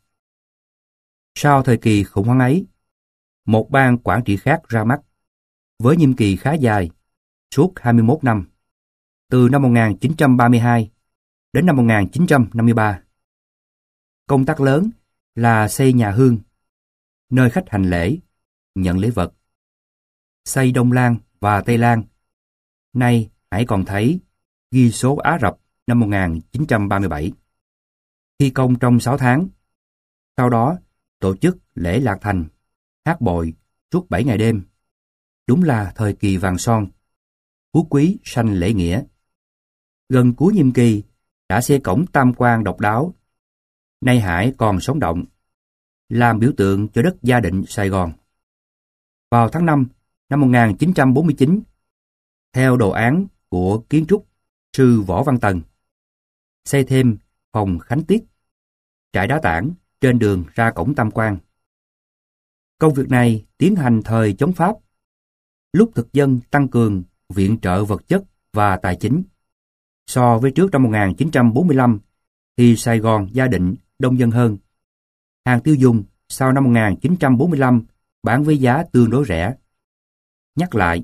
Sau thời kỳ khủng hoảng ấy, một ban quản trị khác ra mắt, với nhiệm kỳ khá dài, suốt hai mươi mốt năm, từ năm một nghìn chín trăm ba mươi hai đến năm một nghìn chín trăm năm mươi ba. Công tác lớn là xây nhà hương, nơi khách hành lễ, nhận lễ vật, xây Đông Lan và Tây Lan. Nay hãy còn thấy ghi số Á Rập năm một nghìn chín trăm ba mươi bảy. Thi công trong sáu tháng. Sau đó, tổ chức lễ Lạc Thành, hát bội suốt bảy ngày đêm. Đúng là thời kỳ vàng son, phú quý sanh lễ nghĩa. Gần cuối nhiệm kỳ, đã xây cổng tam quan độc đáo. Nay Hải còn sống động, làm biểu tượng cho đất Gia Định, Sài Gòn. Vào tháng năm năm một nghìn chín trăm bốn mươi chín, theo đồ án của kiến trúc sư Võ Văn Tần, xây thêm phòng khánh tiết, trại đá tảng trên đường ra cổng Tam Quan. Công việc này tiến hành thời chống Pháp, lúc thực dân tăng cường viện trợ vật chất và tài chính. So với trước năm một nghìn chín trăm bốn mươi lăm thì Sài Gòn Gia Định đông dân hơn. Hàng tiêu dùng sau năm một nghìn chín trăm bốn mươi lăm bán với giá tương đối rẻ. Nhắc lại,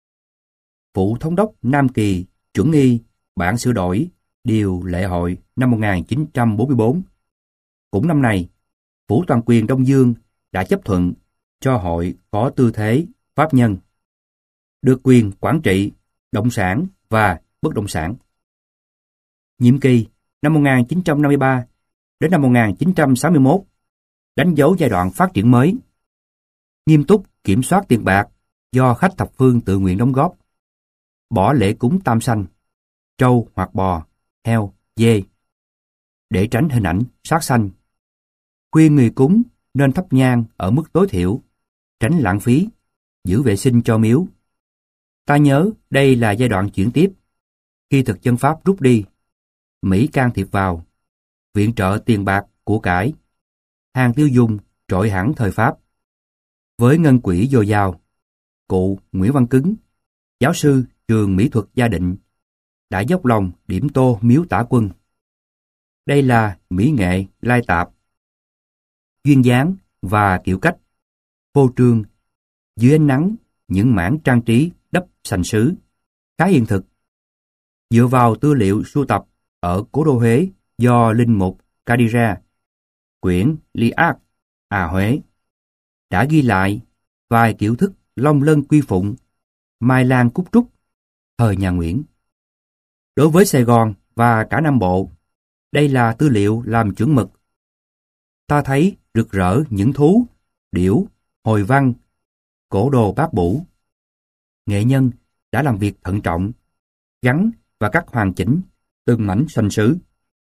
Phụ Thống đốc Nam Kỳ chuẩn y bản sửa đổi điều lệ hội năm một nghìn chín trăm bốn mươi tư. Cũng năm này, Phủ Toàn quyền Đông Dương đã chấp thuận cho hội có tư thế pháp nhân, được quyền quản trị động sản và bất động sản. Nhiệm kỳ năm một nghìn chín trăm năm mươi ba đến năm một nghìn chín trăm sáu mươi mốt đánh dấu giai đoạn phát triển mới. Nghiêm túc kiểm soát tiền bạc do khách thập phương tự nguyện đóng góp. Bỏ lễ cúng tam sanh, trâu hoặc bò, heo, dê, để tránh hình ảnh sát sanh. Khuyên người cúng nên thắp nhang ở mức tối thiểu, tránh lãng phí, giữ vệ sinh cho miếu. Ta nhớ đây là giai đoạn chuyển tiếp. Khi thực dân Pháp rút đi, Mỹ can thiệp vào, viện trợ tiền bạc, của cải. Hàng tiêu dùng trội hẳn thời Pháp. Với ngân quỹ dồi dào, cụ Nguyễn Văn Cứng, giáo sư trường mỹ thuật Gia Định, đã dốc lòng điểm tô miếu Tả Quân. Đây là mỹ nghệ lai tạp, duyên dáng và kiểu cách, phô trương, dưới ánh nắng những mảng trang trí đắp sành sứ, khá hiện thực. Dựa vào tư liệu sưu tập ở cố đô Huế do linh mục Cadira, quyển Liác à Huế, đã ghi lại vài kiểu thức long lân quy phụng, mai lan cúc trúc, thời nhà Nguyễn. Đối với Sài Gòn và cả Nam Bộ, đây là tư liệu làm chuẩn mực. Ta thấy rực rỡ những thú, điểu, hồi văn, cổ đồ bát bủ. Nghệ nhân đã làm việc thận trọng, gắn và cắt hoàn chỉnh từng mảnh sành sứ.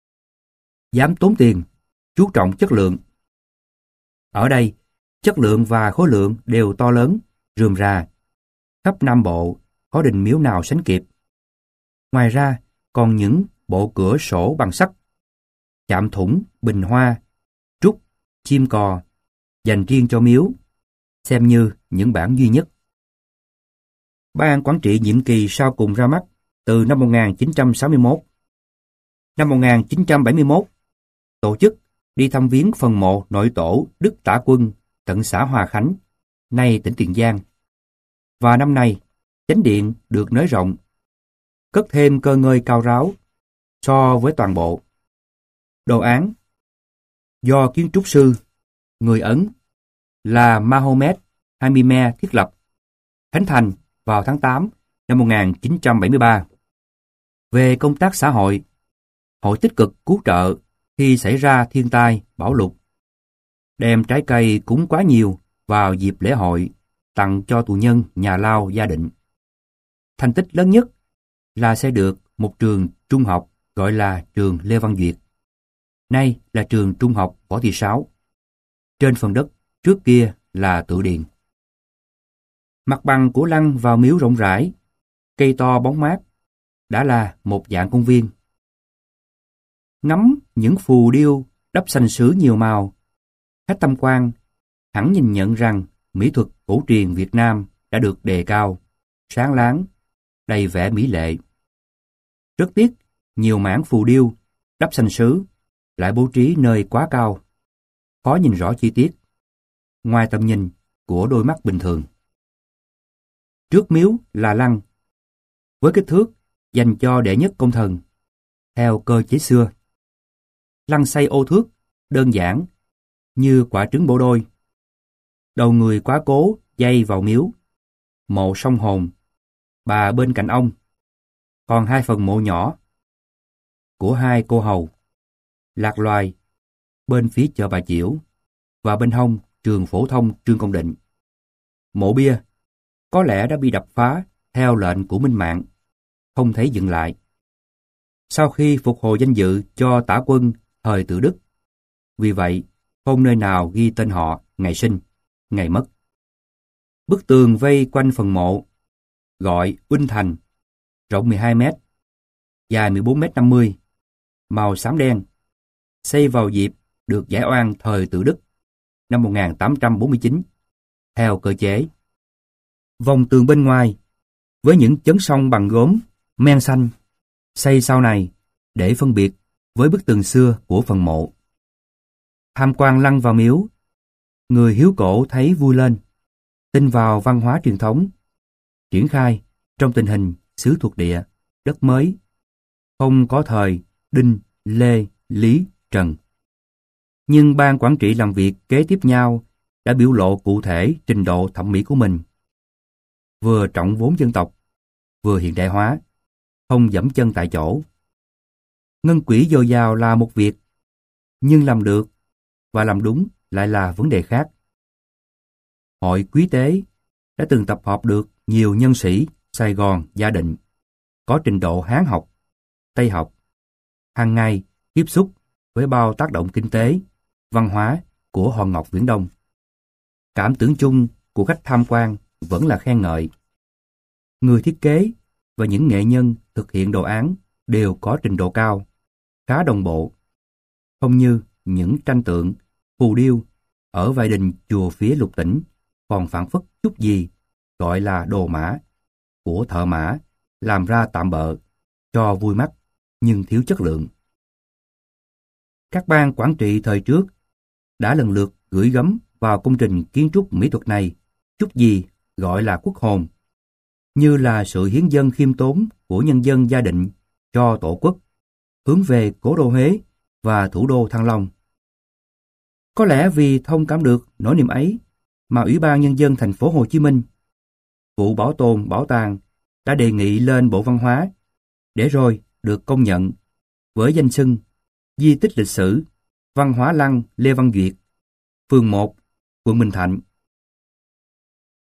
Dám tốn tiền, chú trọng chất lượng. Ở đây, chất lượng và khối lượng đều to lớn, rườm rà. Khắp Nam Bộ, có đình miếu nào sánh kịp. Ngoài ra, còn những bộ cửa sổ bằng sắt, chạm thủng, bình hoa, trúc, chim cò, dành riêng cho miếu, xem như những bản duy nhất. Ban quản trị nhiệm kỳ sau cùng ra mắt từ năm một nghìn chín trăm sáu mươi mốt. Năm một nghìn chín trăm bảy mươi mốt, tổ chức đi thăm viếng phần mộ nội tổ Đức Tả Quân tận xã Hòa Khánh, nay tỉnh Tiền Giang. Và năm nay, chánh điện được nới rộng, cất thêm cơ ngơi cao ráo so với toàn bộ. Đồ án do kiến trúc sư người Ấn là Mahomet Hamime thiết lập, khánh thành vào tháng tám năm một nghìn chín trăm bảy mươi ba. Về công tác xã hội, hội tích cực cứu trợ khi xảy ra thiên tai, bão lụt, đem trái cây cúng quá nhiều vào dịp lễ hội tặng cho tù nhân nhà lao Gia Định. Thành tích lớn nhất là xây được một trường trung học gọi là trường Lê Văn Duyệt, nay là trường trung học Võ Thị Sáu, trên phần đất trước kia là Tự Điền. Mặt bằng của lăng vào miếu rộng rãi, cây to bóng mát, đã là một dạng công viên. Ngắm những phù điêu đắp sành sứ nhiều màu, khách tham quan hẳn nhìn nhận rằng mỹ thuật cổ truyền Việt Nam đã được đề cao, sáng láng, đầy vẻ mỹ lệ. Rất tiếc, nhiều mảng phù điêu đắp sành sứ lại bố trí nơi quá cao, khó nhìn rõ chi tiết, ngoài tầm nhìn của đôi mắt bình thường. Trước miếu là lăng, với kích thước dành cho đệ nhất công thần, theo cơ chế xưa. Lăng xây ô thước, đơn giản, như quả trứng bổ đôi. Đầu người quá cố dây vào miếu, mộ song hồn, bà bên cạnh ông. Còn hai phần mộ nhỏ của hai cô hầu, Lạc Loài, bên phía chợ Bà Chiểu, và bên hông trường phổ thông Trương Công Định. Mộ bia có lẽ đã bị đập phá theo lệnh của Minh Mạng, không thấy dừng lại. Sau khi phục hồi danh dự cho Tả Quân thời Tự Đức, vì vậy không nơi nào ghi tên họ, ngày sinh, ngày mất. Bức tường vây quanh phần mộ, gọi Huynh Thành, rộng mười hai mét, dài mười bốn mét năm mươi, màu xám đen, xây vào dịp được giải oan thời Tự Đức năm một nghìn tám trăm bốn mươi chín, theo cơ chế. Vòng tường bên ngoài, với những chấn song bằng gốm, men xanh, xây sau này để phân biệt với bức tường xưa của phần mộ. Tham quan lăng vào miếu, người hiếu cổ thấy vui lên, tin vào văn hóa truyền thống, triển khai trong tình hình xứ thuộc địa, đất mới, không có thời Đinh, Lê, Lý, Trần. Nhưng ban quản trị làm việc kế tiếp nhau đã biểu lộ cụ thể trình độ thẩm mỹ của mình. Vừa trọng vốn dân tộc, vừa hiện đại hóa, không dẫm chân tại chỗ. Ngân quỹ dồi dào là một việc, nhưng làm được và làm đúng lại là vấn đề khác. Hội Quý Tế đã từng tập hợp được nhiều nhân sĩ Sài Gòn, Gia Định, có trình độ Hán học, Tây học, hàng ngày tiếp xúc với bao tác động kinh tế, văn hóa của Hòn Ngọc Viễn Đông. Cảm tưởng chung của khách tham quan vẫn là khen ngợi. Người thiết kế và những nghệ nhân thực hiện đồ án đều có trình độ cao, khá đồng bộ, không như những tranh tượng, phù điêu ở vài đình chùa phía Lục Tỉnh còn phảng phất chút gì gọi là đồ mã của thợ mã làm ra tạm bợ cho vui mắt nhưng thiếu chất lượng. Các ban quản trị thời trước đã lần lượt gửi gắm vào công trình kiến trúc mỹ thuật này chút gì gọi là quốc hồn, như là sự hiến dâng khiêm tốn của nhân dân Gia Định cho Tổ quốc, hướng về cố đô Huế và thủ đô Thăng Long. Có lẽ vì thông cảm được nỗi niềm ấy mà Ủy ban Nhân dân thành phố Hồ Chí Minh, vụ bảo tồn bảo tàng đã đề nghị lên Bộ Văn hóa, để rồi được công nhận với danh xưng Di tích lịch sử Văn hóa lăng Lê Văn Duyệt, phường một, quận Bình Thạnh,